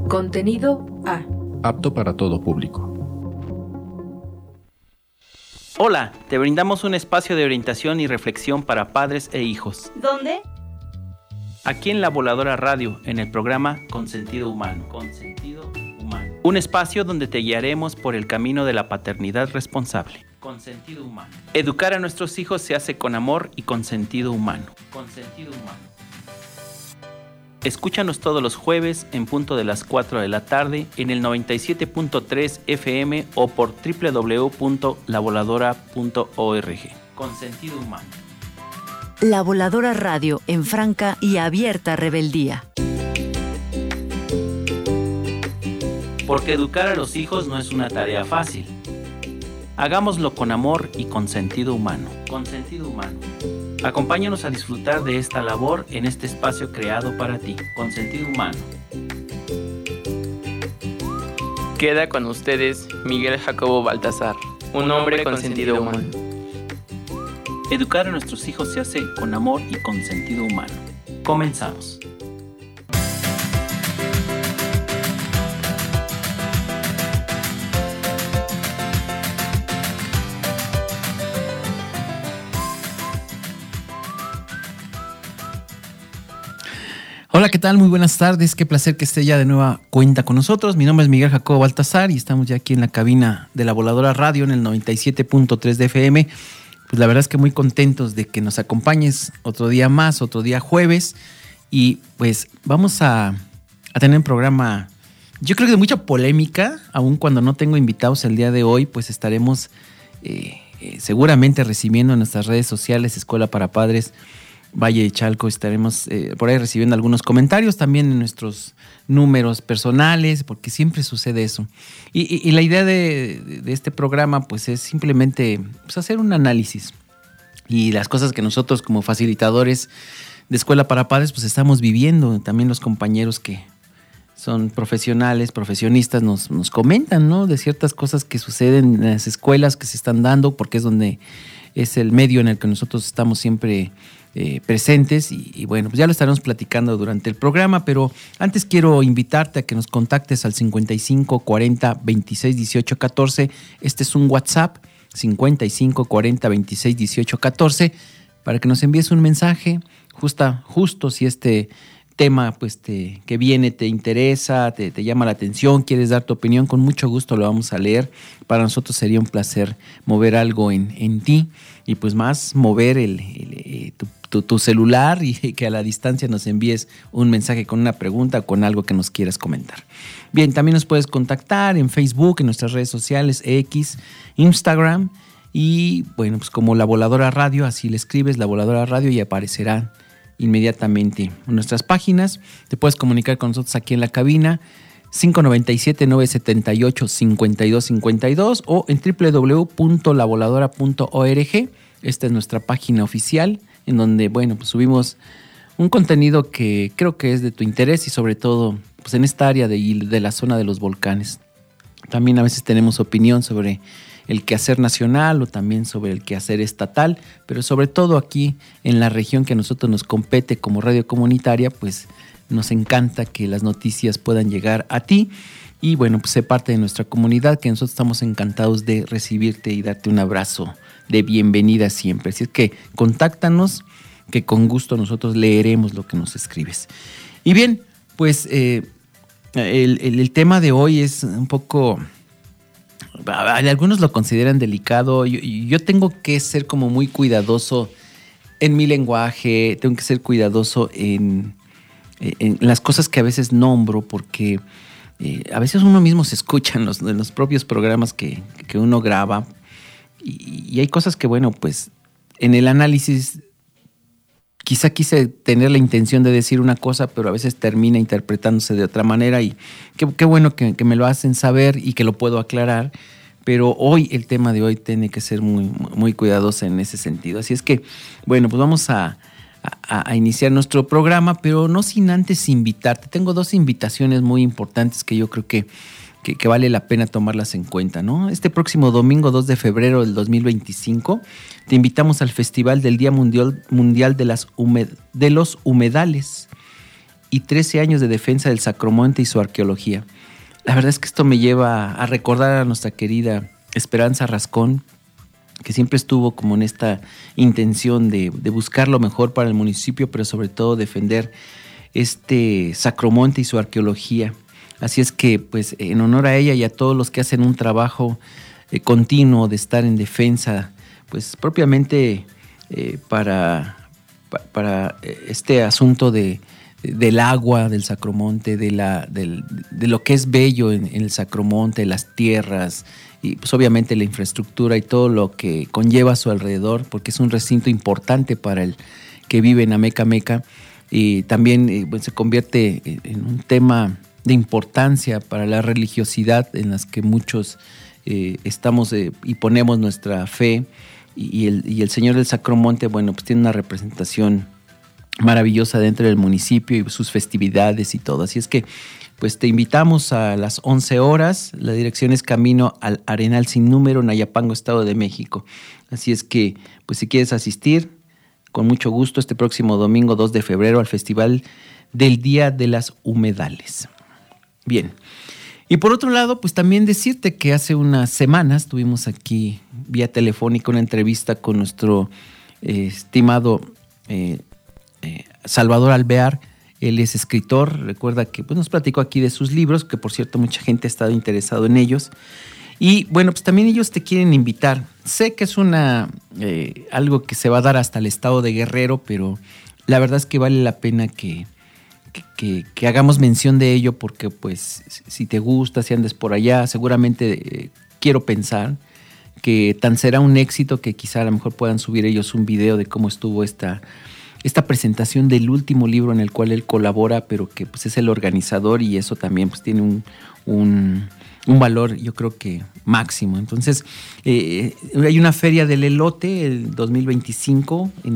Contenido A. Apto para todo público. Hola, te brindamos un espacio de orientación y reflexión para padres e hijos. ¿Dónde? Aquí en La Voladora Radio, en el programa Consentido Humano. Un espacio donde te guiaremos por el camino de la paternidad responsable. Consentido Humano. Educar a nuestros hijos se hace con amor y con sentido humano. Escúchanos todos los jueves en punto de las 4 de la tarde en el 97.3 FM o por www.lavoladora.org. Con sentido humano. La Voladora Radio, en franca y abierta rebeldía. Porque educar a los hijos no es una tarea fácil. Hagámoslo con amor y con sentido humano. Acompáñanos a disfrutar de esta labor en este espacio creado para ti, con sentido humano. Queda con ustedes Miguel Jacobo Baltasar, un hombre con sentido humano. Educar a nuestros hijos se hace con amor y con sentido humano. Comenzamos. Hola, ¿qué tal? Muy buenas tardes. Qué placer que esté ya de nueva cuenta con nosotros. Mi nombre es Miguel Jacobo Baltasar y estamos ya aquí en la cabina de La Voladora Radio en el 97.3 de FM. Pues la verdad es que muy contentos de que nos acompañes otro día más, otro día jueves. Y pues vamos a tener un programa, yo creo que de mucha polémica, aun cuando no tengo invitados el día de hoy, pues estaremos seguramente recibiendo en nuestras redes sociales, Escuela para Padres Valle de Chalco, estaremos por ahí recibiendo algunos comentarios también en nuestros números personales, porque siempre sucede eso. Y la idea de este programa pues es simplemente pues, hacer un análisis y las cosas que nosotros como facilitadores de Escuela para Padres pues estamos viviendo. También los compañeros que son profesionales, profesionistas nos comentan, ¿no? De ciertas cosas que suceden en las escuelas que se están dando, porque es donde es el medio en el que nosotros estamos siempre presentes y bueno, pues ya lo estaremos platicando durante el programa, pero antes quiero invitarte a que nos contactes al 55 40 26 18 14. Este es un WhatsApp, 55 40 26 18 14, para que nos envíes un mensaje, justo si este tema pues que viene te interesa, te llama la atención, quieres dar tu opinión, con mucho gusto lo vamos a leer. Para nosotros sería un placer mover algo en ti y pues más mover tu celular y que a la distancia nos envíes un mensaje con una pregunta o con algo que nos quieras comentar. Bien, también nos puedes contactar en Facebook, en nuestras redes sociales, X, Instagram y bueno, pues como La Voladora Radio, así le escribes La Voladora Radio y aparecerá inmediatamente en nuestras páginas. Te puedes comunicar con nosotros aquí en la cabina 597-978-5252 o en www.lavoladora.org. Esta es nuestra página oficial en donde, bueno, pues subimos un contenido que creo que es de tu interés y sobre todo pues en esta área de la zona de los volcanes. También a veces tenemos opinión sobre el quehacer nacional o también sobre el quehacer estatal, pero sobre todo aquí en la región que a nosotros nos compete como radio comunitaria, pues nos encanta que las noticias puedan llegar a ti y bueno, pues sé parte de nuestra comunidad, que nosotros estamos encantados de recibirte y darte un abrazo de bienvenida siempre. Así es que contáctanos, que con gusto nosotros leeremos lo que nos escribes. Y bien, pues el tema de hoy es un poco... Algunos lo consideran delicado. Yo tengo que ser como muy cuidadoso en mi lenguaje, tengo que ser cuidadoso en las cosas que a veces nombro, porque a veces uno mismo se escucha en los propios programas que uno graba y hay cosas que, bueno, pues en el análisis quizá quise tener la intención de decir una cosa, pero a veces termina interpretándose de otra manera y qué bueno que me lo hacen saber y que lo puedo aclarar, pero hoy el tema de hoy tiene que ser muy, muy cuidadoso en ese sentido. Así es que, bueno, pues vamos a iniciar nuestro programa, pero no sin antes invitarte. Tengo dos invitaciones muy importantes que yo creo que vale la pena tomarlas en cuenta, ¿no? Este próximo domingo 2 de febrero del 2025 te invitamos al Festival del Día Mundial de los Humedales. y 13 años de defensa del Sacromonte y su arqueología. La verdad es que esto me lleva a recordar a nuestra querida Esperanza Rascón, que siempre estuvo como en esta intención de buscar lo mejor para el municipio, pero sobre todo defender este Sacromonte y su arqueología. Así es que, pues, en honor a ella y a todos los que hacen un trabajo continuo de estar en defensa, pues propiamente para este asunto del agua, del Sacromonte, de lo que es bello en el Sacromonte, las tierras y pues obviamente la infraestructura y todo lo que conlleva a su alrededor, porque es un recinto importante para el que vive en Ameca Meca, y también pues, se convierte en un tema de importancia para la religiosidad en las que muchos estamos y ponemos nuestra fe, y el Señor del Sacromonte, bueno, pues tiene una representación maravillosa dentro del municipio y sus festividades y todo. Así es que pues te invitamos a las 11 horas. La dirección es Camino al Arenal Sin Número, Nayapango, Estado de México. Así es que pues si quieres asistir, con mucho gusto, este próximo domingo 2 de febrero al Festival del Día de las Humedales. Bien. Y por otro lado, pues también decirte que hace unas semanas tuvimos aquí vía telefónica una entrevista con nuestro estimado Salvador Alvear. Él es escritor, recuerda que pues, nos platicó aquí de sus libros, que por cierto mucha gente ha estado interesado en ellos. Y bueno, pues también ellos te quieren invitar. Sé que es algo que se va a dar hasta el estado de Guerrero, pero la verdad es que vale la pena que hagamos mención de ello, porque pues si te gusta, si andes por allá, seguramente quiero pensar que tan será un éxito que quizá a lo mejor puedan subir ellos un video de cómo estuvo esta presentación del último libro en el cual él colabora, pero que pues es el organizador, y eso también pues tiene un valor, yo creo que máximo. Entonces, hay una feria del elote el 2025 en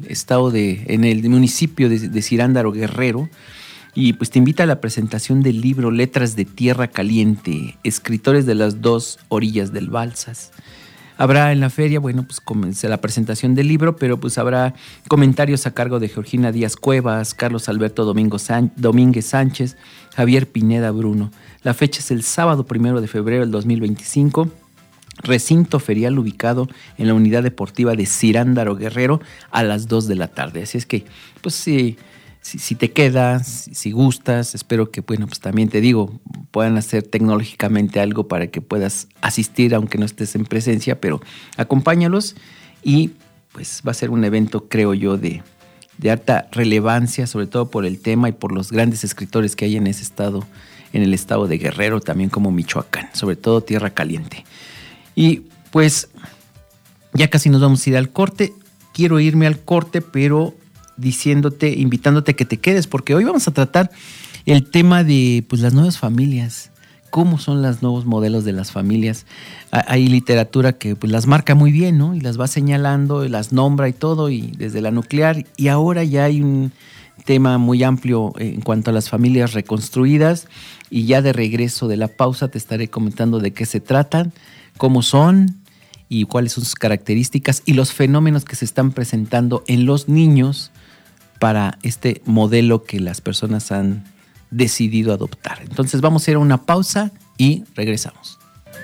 el municipio de Cirándaro, Guerrero, y pues te invita a la presentación del libro Letras de Tierra Caliente, escritores de las dos orillas del Balsas. Habrá en la feria, bueno, pues comienza la presentación del libro, pero pues habrá comentarios a cargo de Georgina Díaz Cuevas, Carlos Alberto Domínguez Sánchez, Javier Pineda Bruno. La fecha es el sábado 1 de febrero del 2025, recinto ferial ubicado en la unidad deportiva de Cirándaro, Guerrero, a las 2 de la tarde. Así es que, pues si te quedas, si gustas, espero que, bueno, pues también te digo, puedan hacer tecnológicamente algo para que puedas asistir, aunque no estés en presencia, pero acompáñalos, y pues va a ser un evento, creo yo, de alta relevancia, sobre todo por el tema y por los grandes escritores que hay en ese estado, en el estado de Guerrero, también como Michoacán, sobre todo Tierra Caliente. Y pues ya casi nos vamos a ir al corte. Quiero irme al corte, pero invitándote que te quedes, porque hoy vamos a tratar el tema de pues las nuevas familias, cómo son los nuevos modelos de las familias. Hay literatura que pues las marca muy bien, ¿no? Y las va señalando, y las nombra y todo, y desde la nuclear, y ahora ya hay un tema muy amplio en cuanto a las familias reconstruidas, y ya de regreso de la pausa te estaré comentando de qué se tratan, cómo son y cuáles son sus características y los fenómenos que se están presentando en los niños para este modelo que las personas han decidido adoptar. Entonces vamos a ir a una pausa y regresamos.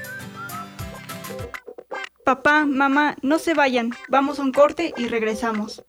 Papá, mamá, no se vayan. Vamos a un corte y regresamos.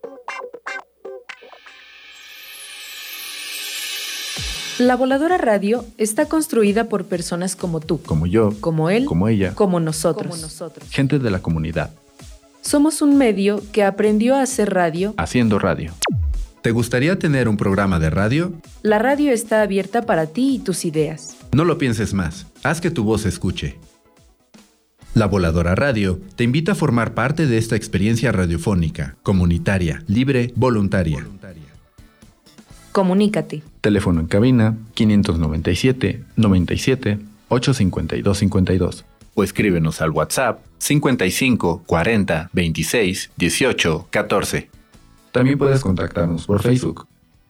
La Voladora Radio está construida por personas como tú, Como yo, como él, como ella, como nosotros. gente de la comunidad, Somos un medio que aprendió a hacer radio. haciendo radio. ¿Te gustaría tener un programa de radio? La radio está abierta para ti y tus ideas. No lo pienses más, haz que tu voz se escuche. La Voladora Radio te invita a formar parte de esta experiencia radiofónica, comunitaria, libre, voluntaria. Comunícate. Teléfono en cabina 597 97 852 52. O escríbenos al WhatsApp 55 40 26 18 14. También puedes contactarnos por Facebook.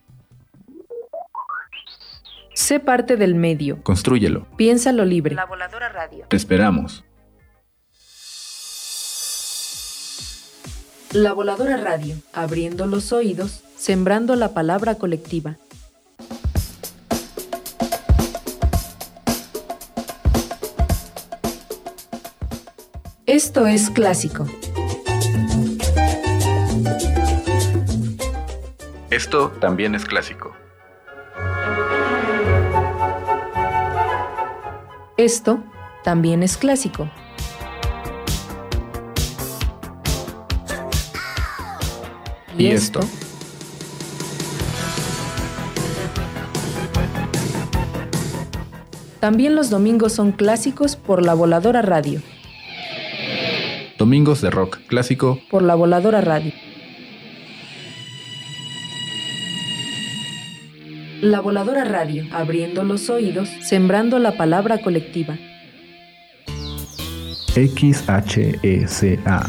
Sé parte del medio. Constrúyelo. Piénsalo libre. La Voladora Radio. Te esperamos. La Voladora Radio. Abriendo los oídos, sembrando la palabra colectiva. Esto es clásico. Esto también es clásico. Esto también es clásico. ¿Y esto? También los domingos son clásicos por La Voladora Radio. Domingos de rock clásico Por La Voladora Radio. La Voladora Radio, abriendo los oídos, sembrando la palabra colectiva. XHECA. XHECA.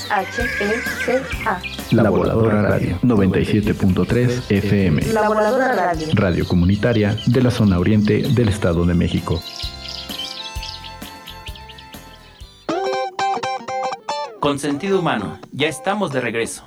La Voladora Radio 97.3 FM. La Voladora Radio. Radio comunitaria de la zona oriente del Estado de México. Con sentido humano, ya estamos de regreso.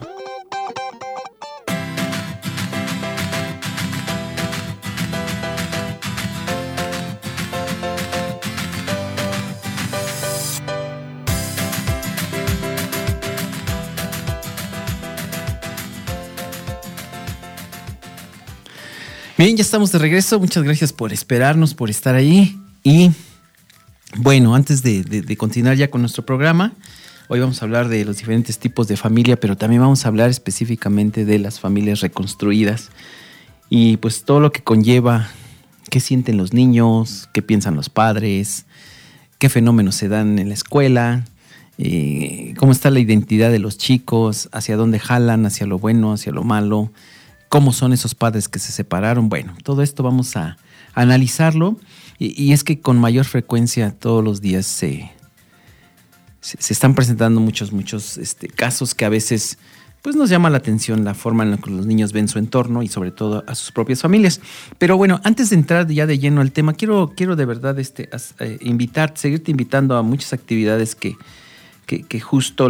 Bien, ya estamos de regreso. Muchas gracias por esperarnos, por estar ahí. Y bueno, antes de continuar ya con nuestro programa, hoy vamos a hablar de los diferentes tipos de familia, pero también vamos a hablar específicamente de las familias reconstruidas y pues todo lo que conlleva, qué sienten los niños, qué piensan los padres, qué fenómenos se dan en la escuela, cómo está la identidad de los chicos, hacia dónde jalan, hacia lo bueno, hacia lo malo, cómo son esos padres que se separaron. Bueno, todo esto vamos a analizarlo y es que con mayor frecuencia todos los días se están presentando muchos casos que a veces pues nos llama la atención la forma en la que los niños ven su entorno y sobre todo a sus propias familias. Pero bueno, antes de entrar ya de lleno al tema, quiero de verdad seguirte invitando a muchas actividades que justo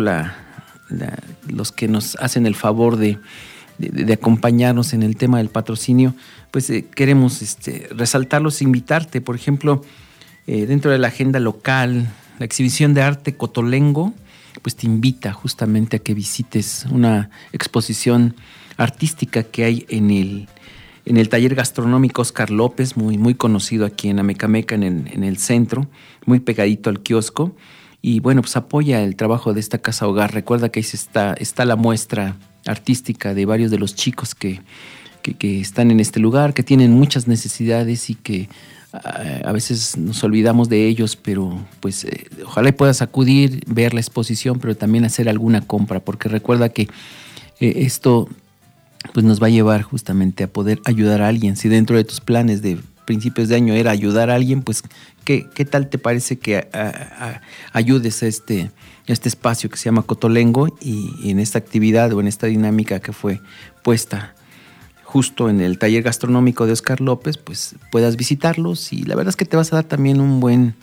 los que nos hacen el favor de acompañarnos en el tema del patrocinio, pues queremos resaltarlos, invitarte, por ejemplo, dentro de la agenda local, la exhibición de arte Cotolengo, pues te invita justamente a que visites una exposición artística que hay en el taller gastronómico Oscar López, muy conocido aquí en Amecameca, en el centro, muy pegadito al kiosco. Y bueno, pues apoya el trabajo de esta casa hogar. Recuerda que ahí está la muestra artística de varios de los chicos que están en este lugar, que tienen muchas necesidades y que a veces nos olvidamos de ellos, pero pues ojalá puedas acudir, ver la exposición, pero también hacer alguna compra, porque recuerda que esto pues nos va a llevar justamente a poder ayudar a alguien. Si dentro de tus planes de principios de año era ayudar a alguien, pues ¿qué tal te parece que ayudes a este espacio que se llama Cotolengo y en esta actividad o en esta dinámica que fue puesta justo en el taller gastronómico de Oscar López, pues puedas visitarlos y la verdad es que te vas a dar también un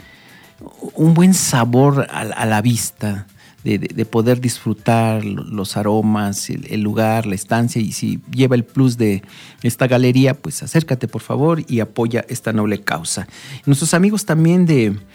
buen sabor a la vista de poder disfrutar los aromas, el lugar, la estancia, y si lleva el plus de esta galería, pues acércate por favor y apoya esta noble causa. Nuestros amigos también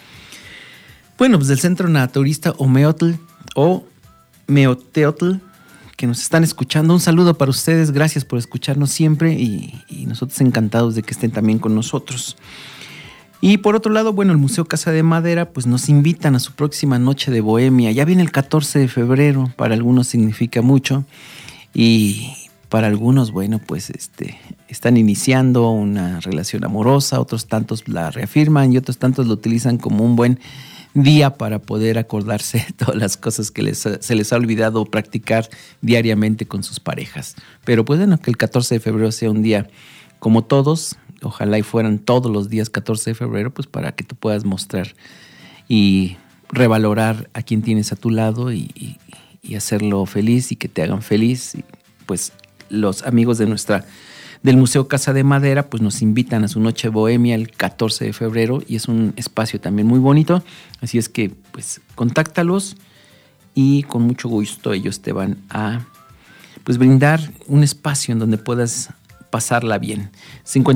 pues del Centro Naturista Omeotl o Meoteotl, que nos están escuchando, un saludo para ustedes, gracias por escucharnos siempre y nosotros encantados de que estén también con nosotros. Y por otro lado, bueno, el Museo Casa de Madera pues nos invitan a su próxima noche de bohemia. Ya viene el 14 de febrero, para algunos significa mucho y para algunos, bueno, pues están iniciando una relación amorosa, otros tantos la reafirman y otros tantos lo utilizan como un buen día para poder acordarse de todas las cosas que se les ha olvidado practicar diariamente con sus parejas. Pero pues bueno, que el 14 de febrero sea un día como todos, ojalá y fueran todos los días 14 de febrero, pues para que tú puedas mostrar y revalorar a quien tienes a tu lado y hacerlo feliz y que te hagan feliz. Y pues los amigos del Museo Casa de Madera pues nos invitan a su noche bohemia el 14 de febrero y es un espacio también muy bonito, así es que pues contáctalos y con mucho gusto ellos te van a pues brindar un espacio en donde puedas pasarla bien.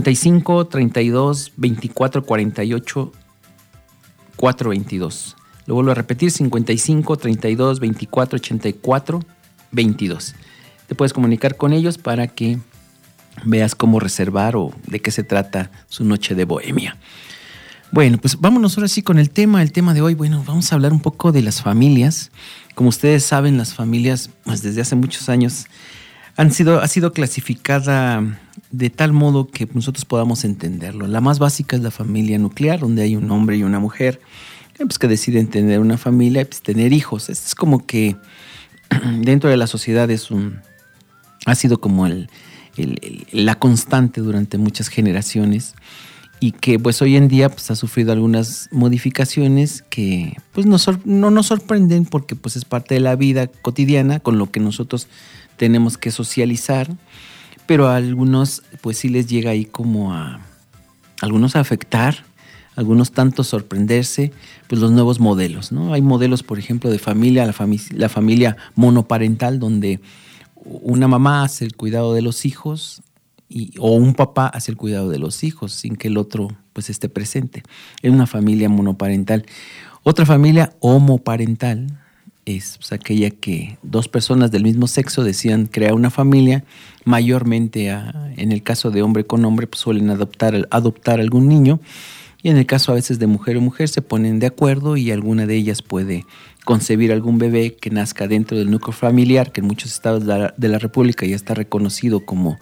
55 32 24 48 422. Lo vuelvo a repetir, 55 32 24 84 22. Te puedes comunicar con ellos para que veas cómo reservar o de qué se trata su noche de bohemia. Bueno, pues vámonos ahora sí con el tema de hoy. Bueno, vamos a hablar un poco de las familias. Como ustedes saben, las familias, pues desde hace muchos años ha sido clasificada de tal modo que nosotros podamos entenderlo. La más básica es la familia nuclear, donde hay un hombre y una mujer pues, que deciden tener una familia y pues, tener hijos. Esto es como que dentro de la sociedad ha sido como la constante durante muchas generaciones, y que pues hoy en día pues, ha sufrido algunas modificaciones que pues no nos sorprenden, porque pues es parte de la vida cotidiana con lo que nosotros tenemos que socializar, pero a algunos pues sí les llega ahí como a algunos a afectar, a algunos tanto sorprenderse, pues los nuevos modelos, ¿no? Hay modelos, por ejemplo, de familia, la familia monoparental, donde una mamá hace el cuidado de los hijos o un papá hace el cuidado de los hijos sin que el otro pues esté presente. Es una familia monoparental. Otra familia homoparental es pues, aquella que dos personas del mismo sexo decían crear una familia. Mayormente en el caso de hombre con hombre pues, suelen adoptar algún niño, y en el caso a veces de mujer o mujer se ponen de acuerdo y alguna de ellas puede concebir algún bebé que nazca dentro del núcleo familiar, que en muchos estados de la República ya está reconocido como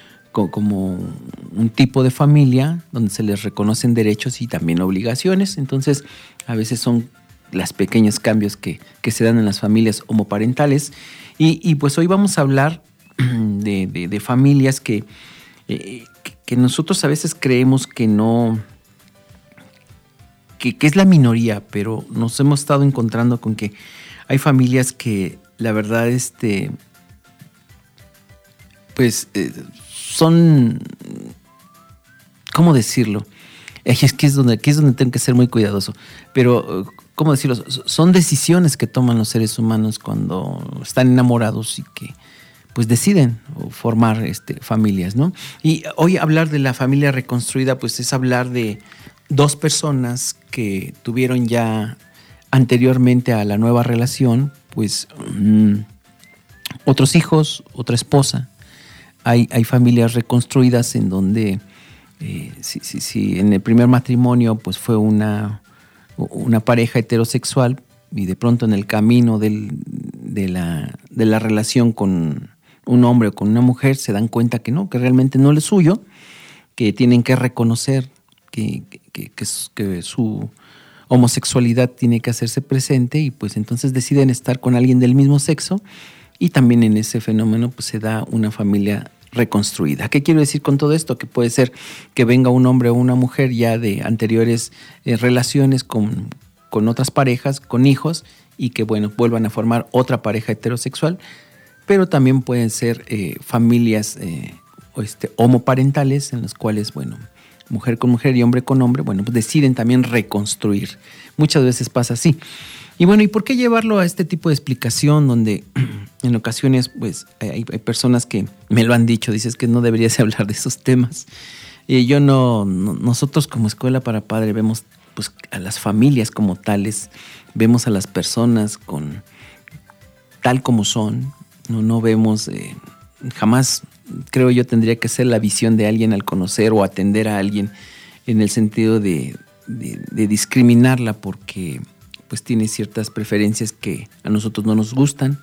un tipo de familia donde se les reconocen derechos y también obligaciones. Entonces a veces son los pequeños cambios que se dan en las familias homoparentales, y pues hoy vamos a hablar de familias que nosotros a veces creemos que no, que es la minoría, pero nos hemos estado encontrando con que hay familias que la verdad son, ¿cómo decirlo? Aquí es donde tengo que ser muy cuidadoso, pero ¿cómo decirlo? Son decisiones que toman los seres humanos cuando están enamorados y que pues deciden formar familias, ¿no? Y hoy hablar de la familia reconstruida pues es hablar de dos personas que tuvieron ya anteriormente a la nueva relación pues otros hijos, otra esposa. Hay familias reconstruidas en donde si en el primer matrimonio pues fue una pareja heterosexual y de pronto en el camino de la relación con un hombre o con una mujer se dan cuenta que no, que realmente no es suyo, que tienen que reconocer que su homosexualidad tiene que hacerse presente, y pues entonces deciden estar con alguien del mismo sexo, y también en ese fenómeno pues se da una familia reconstruida. ¿Qué quiero decir con todo esto? Que puede ser que venga un hombre o una mujer ya de anteriores relaciones con otras parejas, con hijos, y que bueno, vuelvan a formar otra pareja heterosexual, pero también pueden ser familias homoparentales en las cuales, bueno, mujer con mujer y hombre con hombre, bueno, pues deciden también reconstruir. Muchas veces pasa así. Y bueno, ¿y por qué llevarlo a este tipo de explicación donde en ocasiones pues hay personas que me lo han dicho, dices que no deberías hablar de esos temas? Y nosotros como Escuela para Padre vemos pues a las familias como tales, vemos a las personas tal como son, no vemos, jamás creo yo tendría que ser la visión de alguien al conocer o atender a alguien en el sentido de discriminarla porque pues tiene ciertas preferencias que a nosotros no nos gustan,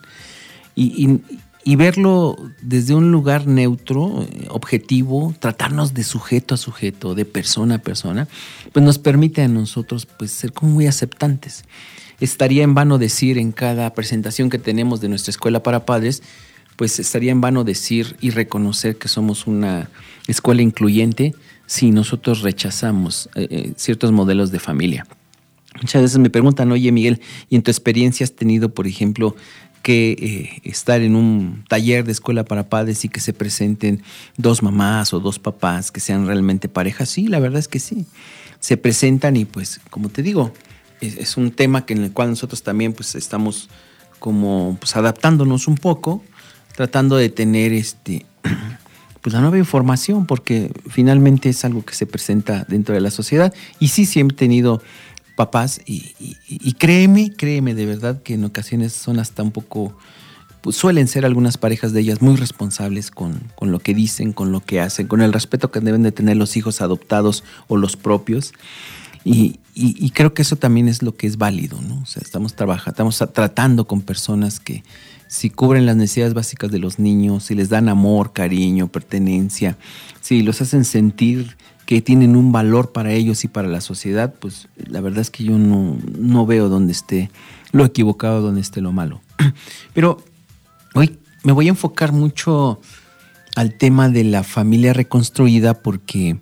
y verlo desde un lugar neutro, objetivo, tratarnos de sujeto a sujeto, de persona a persona, pues nos permite a nosotros pues ser como muy aceptantes. Estaría en vano decir en cada presentación que tenemos de nuestra Escuela para Padres, pues estaría en vano decir y reconocer que somos una escuela incluyente si nosotros rechazamos ciertos modelos de familia. Muchas veces me preguntan, oye Miguel, ¿y en tu experiencia has tenido, por ejemplo, que estar en un taller de Escuela para Padres y que se presenten dos mamás o dos papás que sean realmente parejas? Sí, la verdad es que sí. Se presentan y pues, como te digo, es un tema en el cual nosotros también pues estamos como pues adaptándonos un poco, tratando de tener pues la nueva información, porque finalmente es algo que se presenta dentro de la sociedad. Y sí he tenido papás y créeme de verdad que en ocasiones son hasta un poco, pues suelen ser algunas parejas de ellas muy responsables con lo que dicen, con lo que hacen, con el respeto que deben de tener los hijos adoptados o los propios. Y creo que eso también es lo que es válido, ¿no? O sea, estamos tratando con personas que si cubren las necesidades básicas de los niños, si les dan amor, cariño, pertenencia, si los hacen sentir que tienen un valor para ellos y para la sociedad, pues la verdad es que yo no veo dónde esté lo equivocado, dónde esté lo malo. Pero hoy me voy a enfocar mucho al tema de la familia reconstruida porque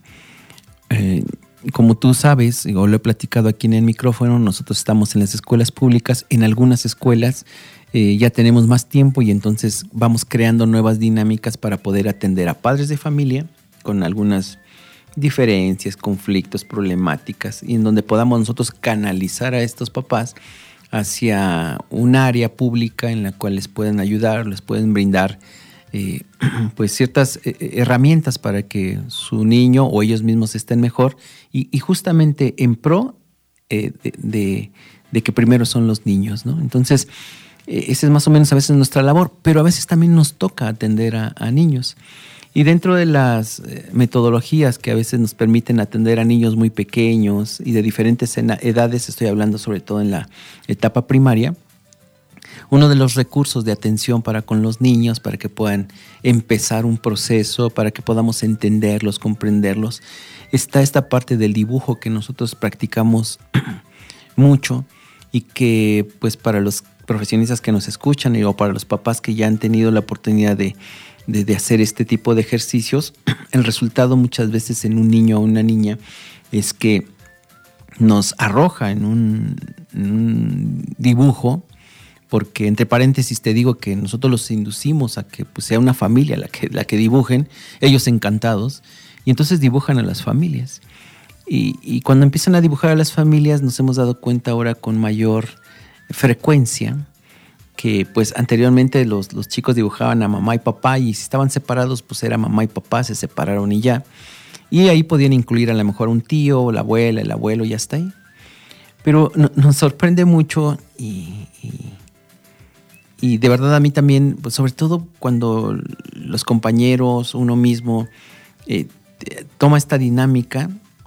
como tú sabes, o lo he platicado aquí en el micrófono, nosotros estamos en las escuelas públicas, en algunas escuelas ya tenemos más tiempo y entonces vamos creando nuevas dinámicas para poder atender a padres de familia con algunas diferencias, conflictos, problemáticas, y en donde podamos nosotros canalizar a estos papás hacia un área pública en la cual les pueden ayudar, les pueden brindar pues ciertas herramientas para que su niño o ellos mismos estén mejor y justamente en pro de que primero son los niños, ¿no? Entonces, esa es más o menos a veces nuestra labor, pero a veces también nos toca atender a niños. Y dentro de las metodologías que a veces nos permiten atender a niños muy pequeños y de diferentes edades, estoy hablando sobre todo en la etapa primaria, uno de los recursos de atención para con los niños, para que puedan empezar un proceso, para que podamos entenderlos, comprenderlos, está esta parte del dibujo que nosotros practicamos mucho y que pues para los profesionistas que nos escuchan o para los papás que ya han tenido la oportunidad de hacer este tipo de ejercicios, el resultado muchas veces en un niño o una niña es que nos arroja en un dibujo, porque entre paréntesis te digo que nosotros los inducimos a que pues, sea una familia la que dibujen, ellos encantados, y entonces dibujan a las familias. Y cuando empiezan a dibujar a las familias nos hemos dado cuenta ahora con mayor frecuencia que pues anteriormente los chicos dibujaban a mamá y papá y si estaban separados pues era mamá y papá, se separaron y ya. Y ahí podían incluir a lo mejor un tío, la abuela, el abuelo y hasta ahí. Pero nos sorprende mucho y de verdad a mí también, pues sobre todo cuando los compañeros, uno mismo, toma esta dinámica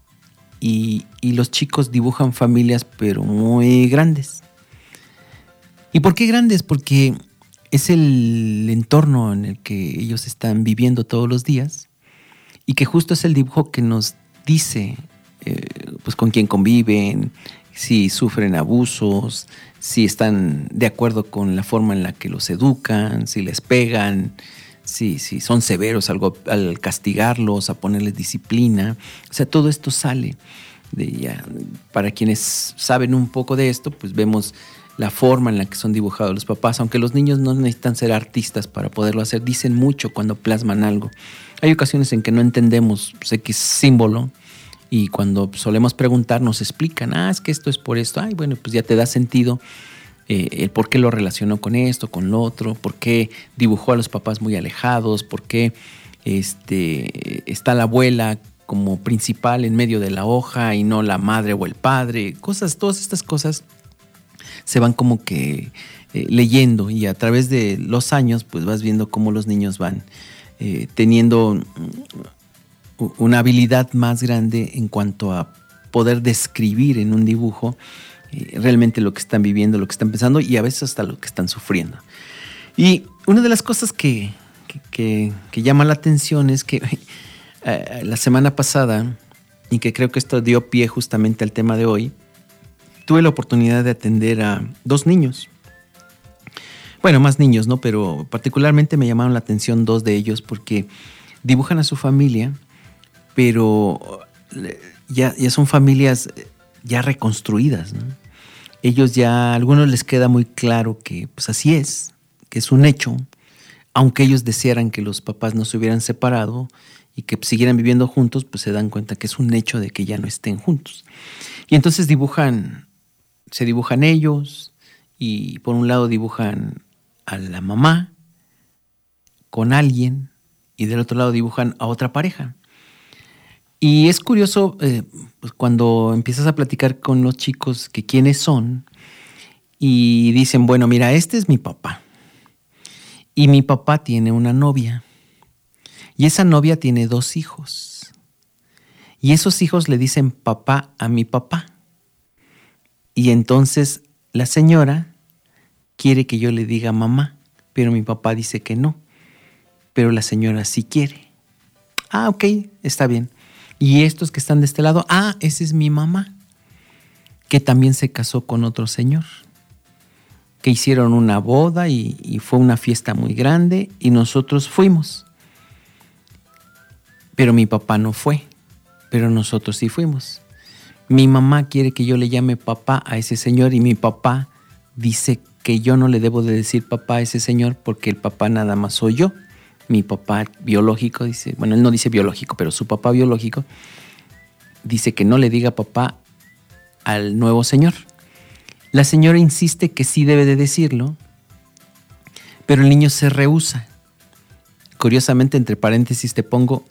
y los chicos dibujan familias pero muy grandes. ¿Y por qué grandes? Porque es el entorno en el que ellos están viviendo todos los días y que justo es el dibujo que nos dice pues con quién conviven, si sufren abusos, si están de acuerdo con la forma en la que los educan, si les pegan, si son severos al castigarlos, a ponerles disciplina. O sea, todo esto sale de ya. Para quienes saben un poco de esto, pues vemos la forma en la que son dibujados los papás, aunque los niños no necesitan ser artistas para poderlo hacer, dicen mucho cuando plasman algo. Hay ocasiones en que no entendemos X símbolo y cuando solemos preguntar nos explican, es que esto es por esto, bueno, pues ya te da sentido el por qué lo relacionó con esto, con lo otro, por qué dibujó a los papás muy alejados, por qué está la abuela como principal en medio de la hoja y no la madre o el padre, todas estas cosas se van como que leyendo y a través de los años pues vas viendo cómo los niños van teniendo una habilidad más grande en cuanto a poder describir en un dibujo realmente lo que están viviendo, lo que están pensando y a veces hasta lo que están sufriendo. Y una de las cosas que llama la atención es que la semana pasada, y que creo que esto dio pie justamente al tema de hoy, tuve la oportunidad de atender a 2 niños. Bueno, más niños, ¿no? Pero particularmente me llamaron la atención 2 de ellos porque dibujan a su familia, pero ya son familias ya reconstruidas, ¿no? Ellos ya, a algunos les queda muy claro que pues así es, que es un hecho, aunque ellos desearan que los papás no se hubieran separado y que siguieran viviendo juntos, pues se dan cuenta que es un hecho de que ya no estén juntos. Y entonces se dibujan ellos y por un lado dibujan a la mamá con alguien y del otro lado dibujan a otra pareja. Y es curioso pues cuando empiezas a platicar con los chicos que quiénes son y dicen, bueno, mira, este es mi papá. Y mi papá tiene una novia. Y esa novia tiene 2 hijos. Y esos hijos le dicen papá a mi papá. Y entonces la señora quiere que yo le diga mamá, pero mi papá dice que no. Pero la señora sí quiere. Ah, ok, está bien. Y estos que están de este lado, esa es mi mamá, que también se casó con otro señor, que hicieron una boda y fue una fiesta muy grande y nosotros fuimos. Pero mi papá no fue, pero nosotros sí fuimos. Mi mamá quiere que yo le llame papá a ese señor y mi papá dice que yo no le debo de decir papá a ese señor porque el papá nada más soy yo. Mi papá biológico dice, bueno, él no dice biológico, pero su papá biológico dice que no le diga papá al nuevo señor. La señora insiste que sí debe de decirlo, pero el niño se rehúsa. Curiosamente, entre paréntesis te pongo,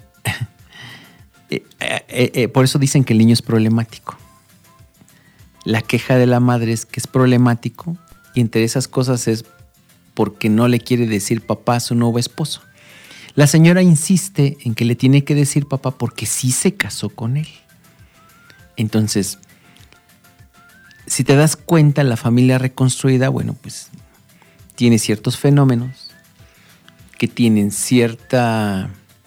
por eso dicen que el niño es problemático. La queja de la madre es que es problemático y entre esas cosas es porque no le quiere decir papá a su nuevo esposo. La señora insiste en que le tiene que decir papá porque sí se casó con él. Entonces, si te das cuenta, la familia reconstruida, bueno, pues tiene ciertos fenómenos que tienen cierta...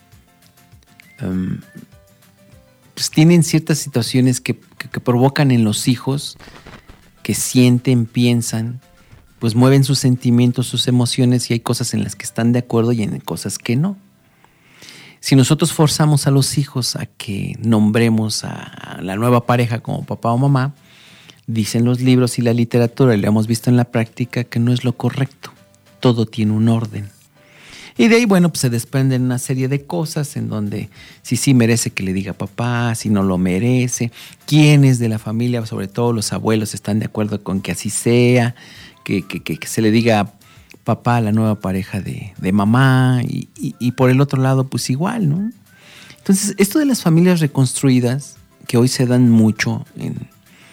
pues tienen ciertas situaciones que provocan en los hijos, que sienten, piensan, pues mueven sus sentimientos, sus emociones y hay cosas en las que están de acuerdo y en cosas que no. Si nosotros forzamos a los hijos a que nombremos a la nueva pareja como papá o mamá, dicen los libros y la literatura, y lo hemos visto en la práctica, que no es lo correcto. Todo tiene un orden. Y de ahí, bueno, pues se desprenden una serie de cosas en donde si sí merece que le diga papá, si no lo merece, quiénes de la familia, sobre todo los abuelos, están de acuerdo con que así sea, que se le diga papá a la nueva pareja de mamá y por el otro lado, pues igual, ¿no? Entonces, esto de las familias reconstruidas, que hoy se dan mucho en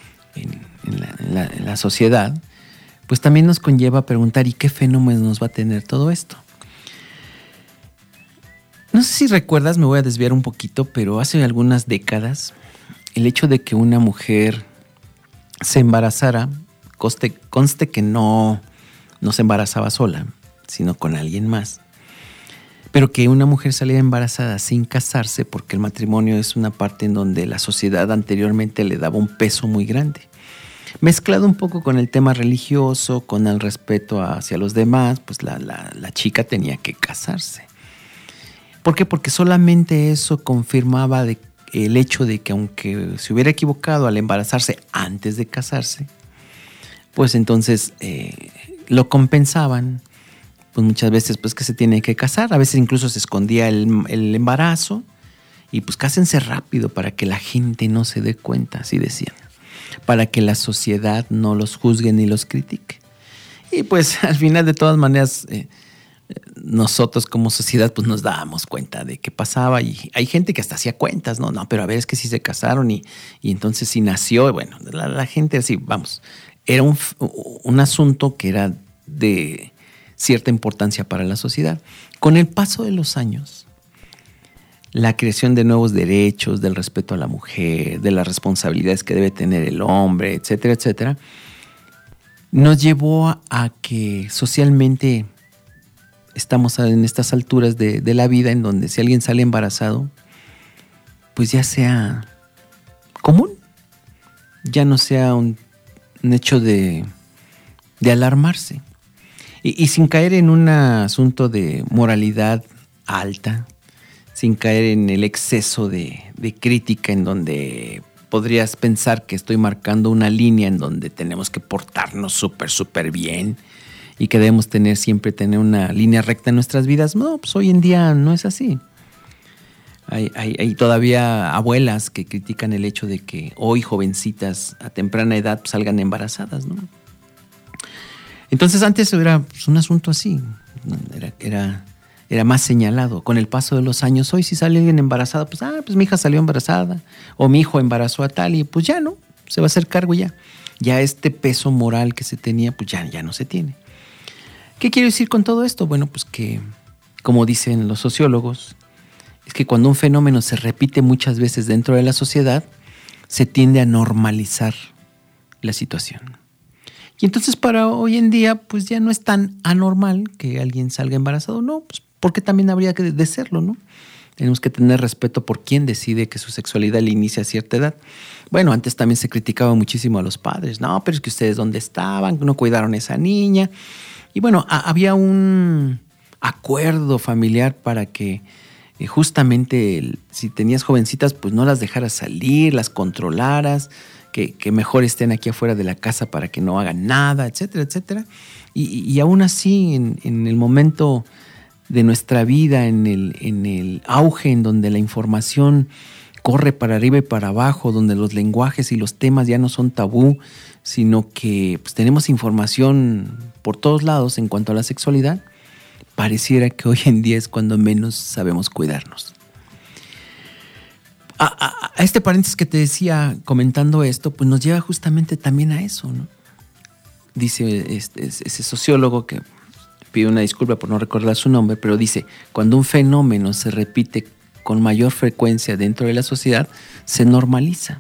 la sociedad, pues también nos conlleva a preguntar, ¿y qué fenómenos nos va a tener todo esto? No sé si recuerdas, me voy a desviar un poquito, pero hace algunas décadas, el hecho de que una mujer se embarazara, conste que no se embarazaba sola, sino con alguien más, pero que una mujer saliera embarazada sin casarse, porque el matrimonio es una parte en donde la sociedad anteriormente le daba un peso muy grande. Mezclado un poco con el tema religioso, con el respeto hacia los demás, pues la chica tenía que casarse. ¿Por qué? Porque solamente eso confirmaba el hecho de que aunque se hubiera equivocado al embarazarse antes de casarse, pues entonces lo compensaban, pues muchas veces pues que se tiene que casar, a veces incluso se escondía el embarazo y pues cásense rápido para que la gente no se dé cuenta, así decían, para que la sociedad no los juzgue ni los critique. Y pues al final de todas maneras... nosotros como sociedad pues nos dábamos cuenta de qué pasaba y hay gente que hasta hacía cuentas, no, pero a ver, es que sí se casaron y entonces sí nació, y bueno, la gente así, vamos, era un asunto que era de cierta importancia para la sociedad. Con el paso de los años, la creación de nuevos derechos, del respeto a la mujer, de las responsabilidades que debe tener el hombre, etcétera, etcétera, nos llevó a que socialmente estamos en estas alturas de la vida en donde si alguien sale embarazado, pues ya sea común, ya no sea un hecho de alarmarse. Y sin caer en un asunto de moralidad alta, sin caer en el exceso de crítica en donde podrías pensar que estoy marcando una línea en donde tenemos que portarnos súper bien y que debemos siempre tener una línea recta en nuestras vidas. No, pues hoy en día no es así. Hay todavía abuelas que critican el hecho de que hoy jovencitas a temprana edad pues, salgan embarazadas, ¿no? Entonces antes era pues, un asunto así. era más señalado. Con el paso de los años, hoy si sale alguien embarazada, pues mi hija salió embarazada, o mi hijo embarazó a tal, y pues ya no, se va a hacer cargo ya. Ya este peso moral que se tenía, pues ya no se tiene. ¿Qué quiero decir con todo esto? Bueno, pues que, como dicen los sociólogos, es que cuando un fenómeno se repite muchas veces dentro de la sociedad, se tiende a normalizar la situación. Y entonces para hoy en día, pues ya no es tan anormal que alguien salga embarazado. No, pues porque también habría que de serlo, ¿no? Tenemos que tener respeto por quien decide que su sexualidad le inicia a cierta edad. Bueno, antes también se criticaba muchísimo a los padres. No, pero es que ustedes ¿dónde estaban? No cuidaron a esa niña. Y bueno, había un acuerdo familiar para que justamente si tenías jovencitas, pues no las dejaras salir, las controlaras, que mejor estén aquí afuera de la casa para que no hagan nada, etcétera, etcétera. Y aún así, en el momento de nuestra vida, en el auge en donde la información corre para arriba y para abajo, donde los lenguajes y los temas ya no son tabú, sino que pues, tenemos información por todos lados en cuanto a la sexualidad, pareciera que hoy en día es cuando menos sabemos cuidarnos. A este paréntesis que te decía comentando esto, pues nos lleva justamente también a eso, ¿no? Dice ese sociólogo, que pido una disculpa por no recordar su nombre, pero dice, cuando un fenómeno se repite con mayor frecuencia dentro de la sociedad, se normaliza.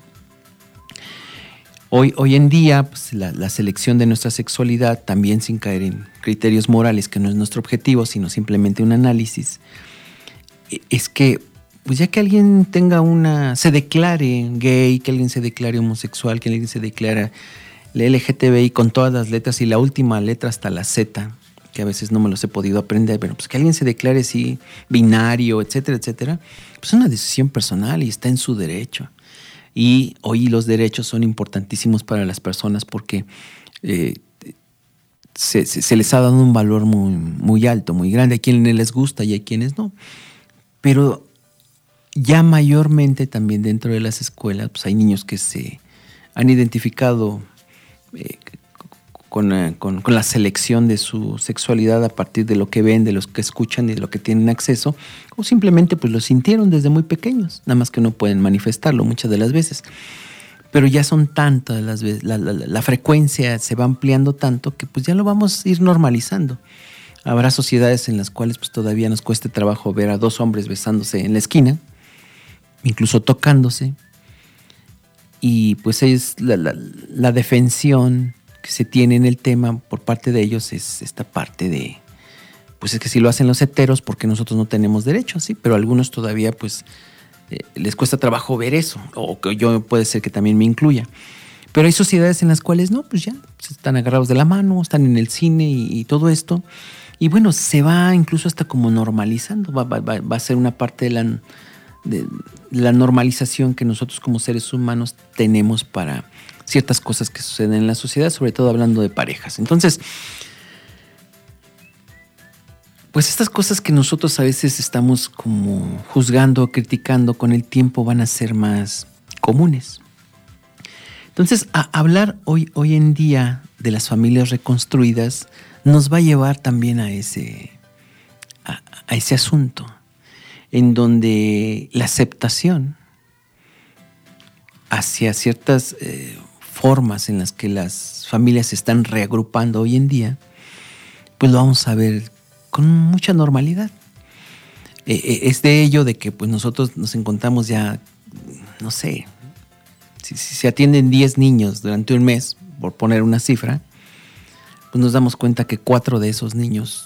Hoy en día, pues, la selección de nuestra sexualidad, también sin caer en criterios morales, que no es nuestro objetivo, sino simplemente un análisis, es que pues ya que alguien se declare gay, que alguien se declare homosexual, que alguien se declara LGTBI con todas las letras y la última letra hasta la Z, que a veces no me los he podido aprender, pero pues que alguien se declare así, binario, etcétera, etcétera, pues es una decisión personal y está en su derecho. Y hoy los derechos son importantísimos para las personas porque se les ha dado un valor muy, muy alto, muy grande. Hay quienes les gusta y hay quienes no. Pero ya mayormente también dentro de las escuelas, pues hay niños que se han identificado con la selección de su sexualidad a partir de lo que ven, de los que escuchan y de lo que tienen acceso, o simplemente pues lo sintieron desde muy pequeños, nada más que no pueden manifestarlo muchas de las veces. Pero ya son tantas las veces, la frecuencia se va ampliando tanto que pues ya lo vamos a ir normalizando. Habrá sociedades en las cuales pues todavía nos cueste trabajo ver a dos hombres besándose en la esquina, incluso tocándose, y pues es la defensión que se tiene en el tema por parte de ellos es esta parte de, pues es que si lo hacen los heteros, porque nosotros no tenemos derecho, sí, pero a algunos todavía pues les cuesta trabajo ver eso, o que yo puede ser que también me incluya. Pero hay sociedades en las cuales no, pues ya están agarrados de la mano, están en el cine y todo esto, y bueno, se va incluso hasta como normalizando, va a ser una parte de la normalización que nosotros como seres humanos tenemos para ciertas cosas que suceden en la sociedad, sobre todo hablando de parejas. Entonces, pues estas cosas que nosotros a veces estamos como juzgando, criticando, con el tiempo van a ser más comunes. Entonces, a hablar hoy en día de las familias reconstruidas nos va a llevar también a ese asunto, en donde la aceptación hacia ciertas formas en las que las familias se están reagrupando hoy en día, pues lo vamos a ver con mucha normalidad. Es de ello de que pues nosotros nos encontramos ya, no sé, si se atienden 10 niños durante un mes, por poner una cifra, pues nos damos cuenta que 4 de esos niños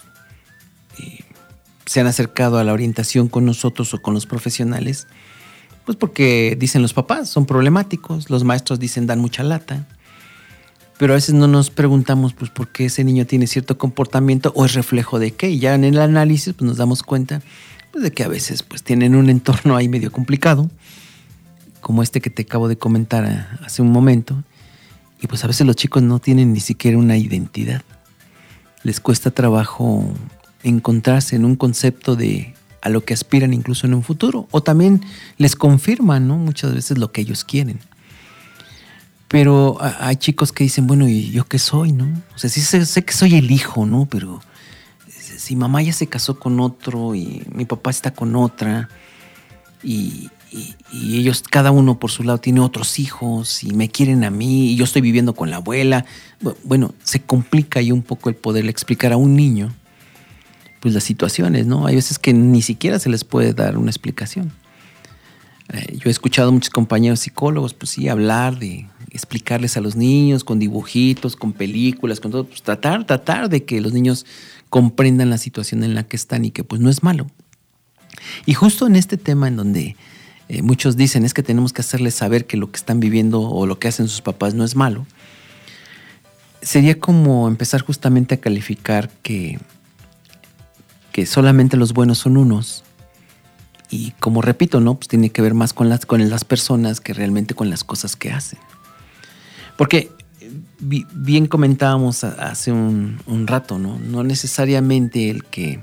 se han acercado a la orientación con nosotros o con los profesionales, pues porque dicen los papás, son problemáticos, los maestros dicen dan mucha lata, pero a veces no nos preguntamos pues por qué ese niño tiene cierto comportamiento o es reflejo de qué, y ya en el análisis pues nos damos cuenta pues de que a veces pues tienen un entorno ahí medio complicado, como este que te acabo de comentar hace un momento, y pues a veces los chicos no tienen ni siquiera una identidad, les cuesta trabajo encontrarse en un concepto de a lo que aspiran incluso en un futuro, o también les confirman, ¿no?, muchas veces lo que ellos quieren. Pero hay chicos que dicen, bueno, ¿y yo qué soy, no? O sea, sí sé que soy el hijo, ¿no? Pero si mamá ya se casó con otro y mi papá está con otra y ellos, cada uno por su lado, tiene otros hijos y me quieren a mí y yo estoy viviendo con la abuela. Bueno, se complica ahí un poco el poderle explicar a un niño pues las situaciones, ¿no? Hay veces que ni siquiera se les puede dar una explicación. Yo he escuchado a muchos compañeros psicólogos, pues sí, hablar de explicarles a los niños con dibujitos, con películas, con todo, pues tratar de que los niños comprendan la situación en la que están y que pues no es malo. Y justo en este tema en donde muchos dicen es que tenemos que hacerles saber que lo que están viviendo o lo que hacen sus papás no es malo, sería como empezar justamente a calificar que solamente los buenos son unos. Y como repito, ¿no? Pues tiene que ver más con las personas que realmente con las cosas que hacen. Porque bien comentábamos hace un rato, ¿no? No necesariamente el que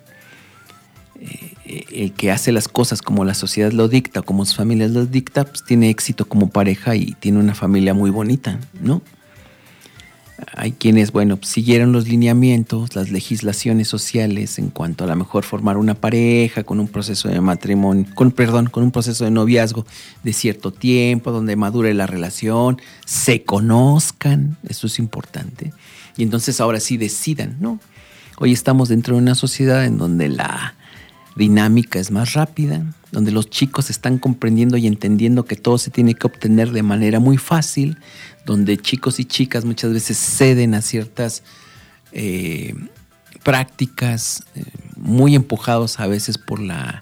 hace las cosas como la sociedad lo dicta, como sus familias lo dicta, pues tiene éxito como pareja y tiene una familia muy bonita, ¿no? Hay quienes, bueno, pues siguieron los lineamientos, las legislaciones sociales en cuanto a lo mejor formar una pareja con un proceso de matrimonio, con un proceso de noviazgo de cierto tiempo, donde madure la relación, se conozcan, eso es importante. Y entonces ahora sí decidan, ¿no? Hoy estamos dentro de una sociedad en donde la dinámica es más rápida, donde los chicos están comprendiendo y entendiendo que todo se tiene que obtener de manera muy fácil, donde chicos y chicas muchas veces ceden a ciertas prácticas muy empujados a veces por